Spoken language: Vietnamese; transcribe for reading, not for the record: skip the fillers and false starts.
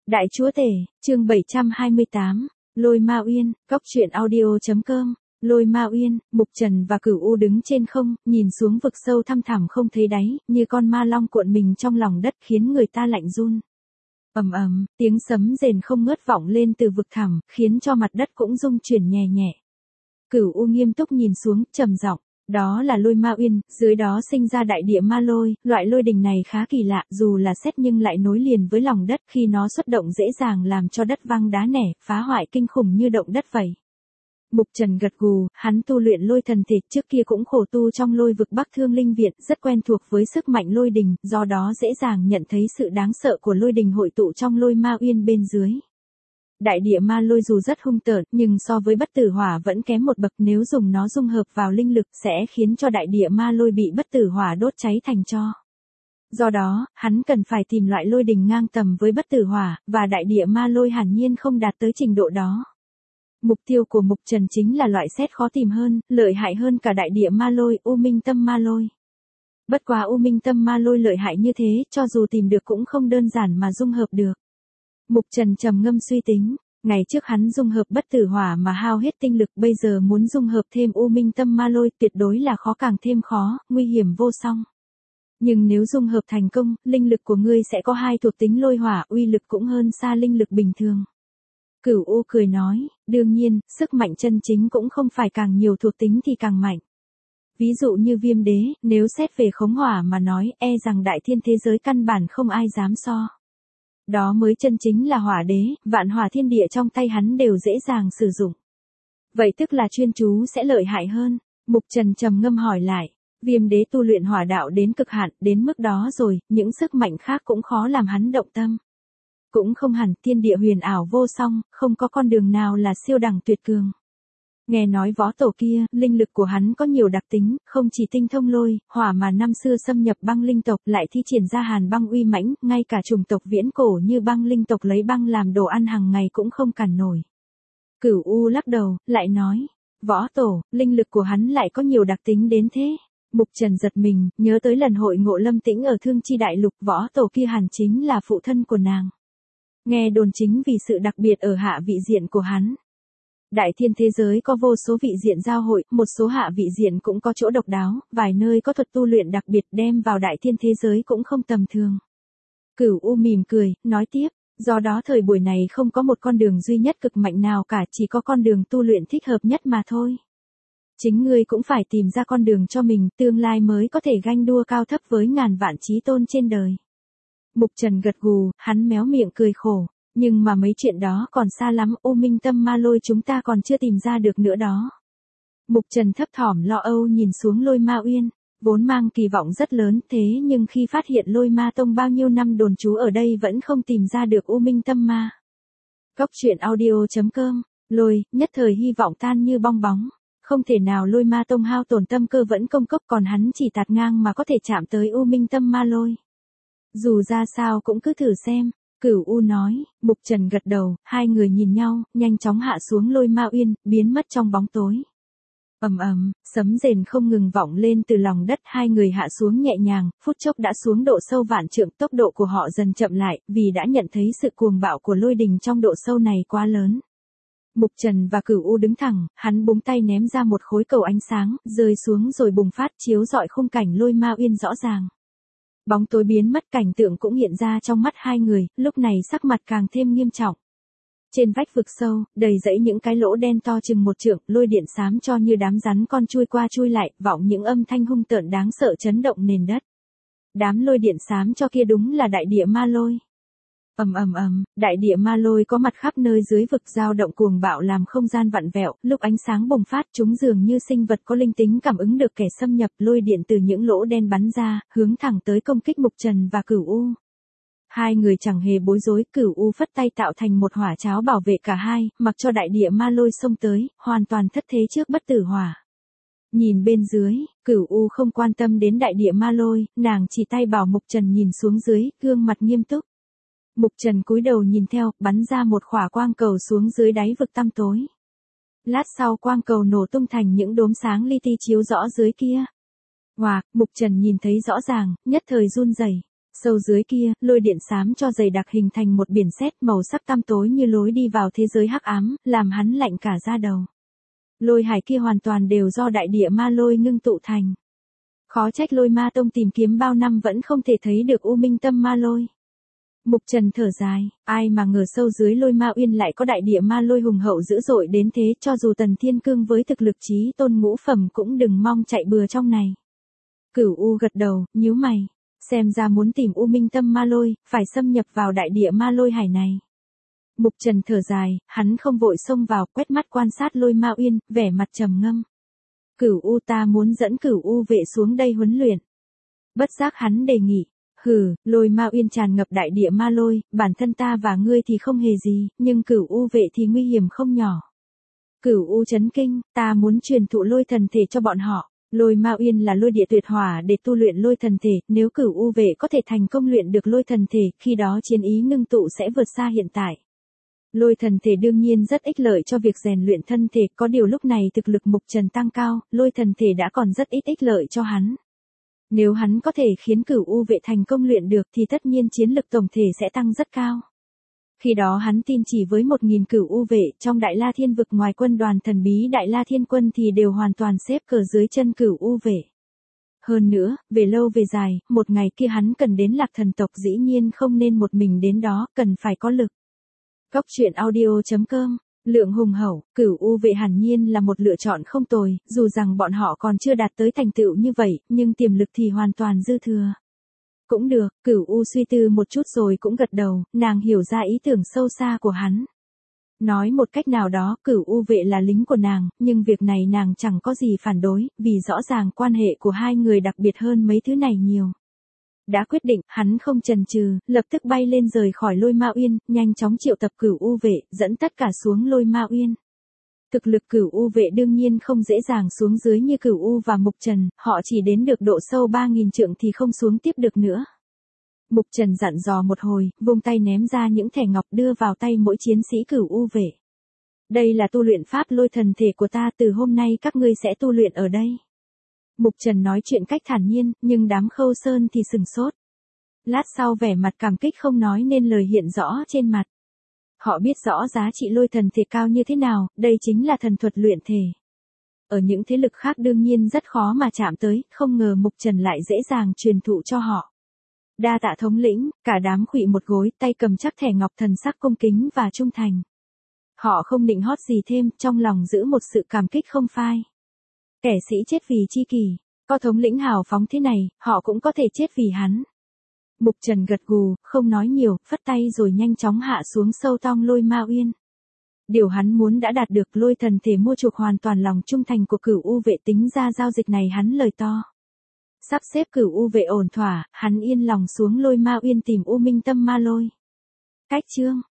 Đại chúa tể, chương 728, Lôi Ma Uyên, Cóc truyện audio.com. Lôi Ma Uyên, Mục Trần và Cửu U đứng trên không, nhìn xuống vực sâu thăm thẳm không thấy đáy, như con ma long cuộn mình trong lòng đất khiến người ta lạnh run. Ầm ầm, tiếng sấm rền không ngớt vọng lên từ vực thẳm, khiến cho mặt đất cũng rung chuyển nhẹ nhẹ. Cửu U nghiêm túc nhìn xuống, trầm giọng, đó là Lôi Ma Uyên, dưới đó sinh ra đại địa ma lôi, loại lôi đình này khá kỳ lạ, dù là sét nhưng lại nối liền với lòng đất, khi nó xuất động dễ dàng làm cho đất văng đá nẻ, phá hoại kinh khủng như động đất vậy. Mục Trần gật gù, hắn tu luyện lôi thần thể, trước kia cũng khổ tu trong lôi vực Bắc Thương Linh Viện, rất quen thuộc với sức mạnh lôi đình, do đó dễ dàng nhận thấy sự đáng sợ của lôi đình hội tụ trong Lôi Ma Uyên bên dưới. Đại địa ma lôi dù rất hung tợn, nhưng so với bất tử hỏa vẫn kém một bậc, nếu dùng nó dung hợp vào linh lực sẽ khiến cho đại địa ma lôi bị bất tử hỏa đốt cháy thành tro. Do đó, hắn cần phải tìm loại lôi đình ngang tầm với bất tử hỏa, và đại địa ma lôi hẳn nhiên không đạt tới trình độ đó. Mục tiêu của Mục Trần chính là loại sét khó tìm hơn, lợi hại hơn cả đại địa ma lôi, U Minh Tâm Ma Lôi. Bất quá U Minh Tâm Ma Lôi lợi hại như thế, cho dù tìm được cũng không đơn giản mà dung hợp được. Mục Trần trầm ngâm suy tính, ngày trước hắn dung hợp bất tử hỏa mà hao hết tinh lực, bây giờ muốn dung hợp thêm U Minh Tâm Ma Lôi tuyệt đối là khó càng thêm khó, nguy hiểm vô song. Nhưng nếu dung hợp thành công, linh lực của ngươi sẽ có hai thuộc tính lôi hỏa, uy lực cũng hơn xa linh lực bình thường. Cửu U cười nói, đương nhiên, sức mạnh chân chính cũng không phải càng nhiều thuộc tính thì càng mạnh. Ví dụ như Viêm Đế, nếu xét về khống hỏa mà nói, e rằng đại thiên thế giới căn bản không ai dám so. Đó mới chân chính là hỏa đế, vạn hỏa thiên địa trong tay hắn đều dễ dàng sử dụng. Vậy tức là chuyên chú sẽ lợi hại hơn. Mục Trần trầm ngâm hỏi lại, Viêm Đế tu luyện hỏa đạo đến cực hạn, đến mức đó rồi, những sức mạnh khác cũng khó làm hắn động tâm. Cũng không hẳn, thiên địa huyền ảo vô song, không có con đường nào là siêu đẳng tuyệt cường. Nghe nói võ tổ kia, linh lực của hắn có nhiều đặc tính, không chỉ tinh thông lôi, hỏa mà năm xưa xâm nhập băng linh tộc lại thi triển ra hàn băng uy mãnh, ngay cả chủng tộc viễn cổ như băng linh tộc lấy băng làm đồ ăn hàng ngày cũng không cản nổi. Cửu U lắc đầu, lại nói, võ tổ, linh lực của hắn lại có nhiều đặc tính đến thế. Mục Trần giật mình, nhớ tới lần hội ngộ Lâm Tĩnh ở Thương Chi Đại Lục, võ tổ kia hẳn chính là phụ thân của nàng. Nghe đồn chính vì sự đặc biệt ở hạ vị diện của hắn. Đại thiên thế giới có vô số vị diện giao hội, một số hạ vị diện cũng có chỗ độc đáo, vài nơi có thuật tu luyện đặc biệt đem vào đại thiên thế giới cũng không tầm thường. Cửu U mỉm cười, nói tiếp, do đó thời buổi này không có một con đường duy nhất cực mạnh nào cả, chỉ có con đường tu luyện thích hợp nhất mà thôi. Chính ngươi cũng phải tìm ra con đường cho mình, tương lai mới có thể ganh đua cao thấp với ngàn vạn chí tôn trên đời. Mục Trần gật gù, hắn méo miệng cười khổ. Nhưng mà mấy chuyện đó còn xa lắm, U Minh Tâm Ma Lôi chúng ta còn chưa tìm ra được nữa đó. Mục Trần thấp thỏm lo âu nhìn xuống Lôi Ma Uyên, vốn mang kỳ vọng rất lớn, thế nhưng khi phát hiện Lôi Ma Tông bao nhiêu năm đồn trú ở đây vẫn không tìm ra được U Minh Tâm Ma. Cóc truyện audio.com, Lôi, nhất thời hy vọng tan như bong bóng. Không thể nào Lôi Ma Tông hao tổn tâm cơ vẫn công cốc, còn hắn chỉ tạt ngang mà có thể chạm tới U Minh Tâm Ma Lôi. Dù ra sao cũng cứ thử xem. Cửu U nói, Mục Trần gật đầu, hai người nhìn nhau, nhanh chóng hạ xuống Lôi Ma Uyên, biến mất trong bóng tối. Ầm ầm, sấm rền không ngừng vọng lên từ lòng đất, hai người hạ xuống nhẹ nhàng, phút chốc đã xuống độ sâu vạn trượng, tốc độ của họ dần chậm lại, vì đã nhận thấy sự cuồng bạo của lôi đình trong độ sâu này quá lớn. Mục Trần và Cửu U đứng thẳng, hắn búng tay ném ra một khối cầu ánh sáng, rơi xuống rồi bùng phát chiếu rọi khung cảnh Lôi Ma Uyên rõ ràng. Bóng tối biến mất, cảnh tượng cũng hiện ra trong mắt hai người, lúc này sắc mặt càng thêm nghiêm trọng. Trên vách vực sâu, đầy rẫy những cái lỗ đen to chừng một trượng, lôi điện xám cho như đám rắn con chui qua chui lại, vọng những âm thanh hung tợn đáng sợ chấn động nền đất. Đám lôi điện xám cho kia đúng là đại địa ma lôi. Ầm ầm ầm, đại địa ma lôi có mặt khắp nơi dưới vực dao động cuồng bạo làm không gian vặn vẹo, lúc ánh sáng bùng phát chúng dường như sinh vật có linh tính cảm ứng được kẻ xâm nhập, lôi điện từ những lỗ đen bắn ra, hướng thẳng tới công kích Mục Trần và Cửu U. Hai người chẳng hề bối rối, Cửu U phất tay tạo thành một hỏa cháo bảo vệ cả hai, mặc cho đại địa ma lôi xông tới, hoàn toàn thất thế trước bất tử hỏa. Nhìn bên dưới, Cửu U không quan tâm đến đại địa ma lôi, nàng chỉ tay bảo Mục Trần nhìn xuống dưới, gương mặt nghiêm túc. Mục Trần cúi đầu nhìn theo, bắn ra một khỏa quang cầu xuống dưới đáy vực tăm tối. Lát sau quang cầu nổ tung thành những đốm sáng li ti chiếu rõ dưới kia. Oạc, Mục Trần nhìn thấy rõ ràng, nhất thời run rẩy. Sâu dưới kia, lôi điện xám cho dày đặc hình thành một biển sét màu sắc tăm tối như lối đi vào thế giới hắc ám, làm hắn lạnh cả da đầu. Lôi hải kia hoàn toàn đều do đại địa ma lôi ngưng tụ thành. Khó trách Lôi Ma Tông tìm kiếm bao năm vẫn không thể thấy được U Minh Tâm Ma Lôi. Mục Trần thở dài, ai mà ngờ sâu dưới Lôi Ma Uyên lại có đại địa ma lôi hùng hậu dữ dội đến thế, cho dù Tần Thiên Cương với thực lực chí tôn ngũ phẩm cũng đừng mong chạy bừa trong này. Cửu U gật đầu, nhíu mày, xem ra muốn tìm U Minh Tâm Ma Lôi, phải xâm nhập vào đại địa ma lôi hải này. Mục Trần thở dài, hắn không vội xông vào, quét mắt quan sát Lôi Ma Uyên, vẻ mặt trầm ngâm. Cửu U, ta muốn dẫn Cửu U vệ xuống đây huấn luyện. Bất giác hắn đề nghị, Lôi Ma Uyên tràn ngập đại địa ma lôi, bản thân ta và ngươi thì không hề gì, nhưng Cửu U vệ thì nguy hiểm không nhỏ. Cửu U chấn kinh, ta muốn truyền thụ lôi thần thể cho bọn họ. Lôi Ma Uyên là lôi địa tuyệt hỏa để tu luyện lôi thần thể, nếu Cửu U vệ có thể thành công luyện được lôi thần thể, khi đó chiến ý ngưng tụ sẽ vượt xa hiện tại. Lôi thần thể đương nhiên rất ích lợi cho việc rèn luyện thân thể, có điều lúc này thực lực Mục Trần tăng cao, lôi thần thể đã còn rất ít ích lợi cho hắn. Nếu hắn có thể khiến Cửu U vệ thành công luyện được thì tất nhiên chiến lực tổng thể sẽ tăng rất cao. Khi đó hắn tin chỉ với 1000 Cửu U vệ trong Đại La Thiên vực ngoài quân đoàn thần bí Đại La Thiên quân thì đều hoàn toàn xếp cờ dưới chân Cửu U vệ. Hơn nữa, về lâu về dài, một ngày kia hắn cần đến Lạc Thần tộc dĩ nhiên không nên một mình đến đó, cần phải có lực. Góc truyện audio.com, lượng hùng hậu, Cửu U vệ hẳn nhiên là một lựa chọn không tồi, dù rằng bọn họ còn chưa đạt tới thành tựu như vậy, nhưng tiềm lực thì hoàn toàn dư thừa. Cũng được, Cửu U suy tư một chút rồi cũng gật đầu, nàng hiểu ra ý tưởng sâu xa của hắn. Nói một cách nào đó, Cửu U vệ là lính của nàng, nhưng việc này nàng chẳng có gì phản đối, vì rõ ràng quan hệ của hai người đặc biệt hơn mấy thứ này nhiều. Đã quyết định, hắn không chần chừ, lập tức bay lên rời khỏi Lôi Ma Uyên, nhanh chóng triệu tập Cửu U vệ, dẫn tất cả xuống Lôi Ma Uyên. Thực lực Cửu U vệ đương nhiên không dễ dàng xuống dưới như Cửu U và Mục Trần, họ chỉ đến được độ sâu 3000 trượng thì không xuống tiếp được nữa. Mục Trần dặn dò một hồi, vung tay ném ra những thẻ ngọc đưa vào tay mỗi chiến sĩ Cửu U vệ. Đây là tu luyện pháp lôi thần thể của ta, từ hôm nay các ngươi sẽ tu luyện ở đây. Mục Trần nói chuyện cách thản nhiên, nhưng đám Khâu Sơn thì sừng sốt. Lát sau vẻ mặt cảm kích không nói nên lời hiện rõ trên mặt. Họ biết rõ giá trị lôi thần thể cao như thế nào, đây chính là thần thuật luyện thể. Ở những thế lực khác đương nhiên rất khó mà chạm tới, không ngờ Mục Trần lại dễ dàng truyền thụ cho họ. Đa tạ thống lĩnh, cả đám khuỵu một gối, tay cầm chắc thẻ ngọc, thần sắc cung kính và trung thành. Họ không định hót gì thêm, trong lòng giữ một sự cảm kích không phai. Kẻ sĩ chết vì chi kỷ, có thống lĩnh hào phóng thế này, họ cũng có thể chết vì hắn. Mục Trần gật gù, không nói nhiều, phất tay rồi nhanh chóng hạ xuống sâu tong Lôi Ma Uyên. Điều hắn muốn đã đạt được, lôi thần thể mua chuộc hoàn toàn lòng trung thành của Cửu U vệ, tính ra giao dịch này hắn lời to. Sắp xếp Cửu U vệ ổn thỏa, hắn yên lòng xuống Lôi Ma Uyên tìm U Minh Tâm Ma Lôi. Cách chương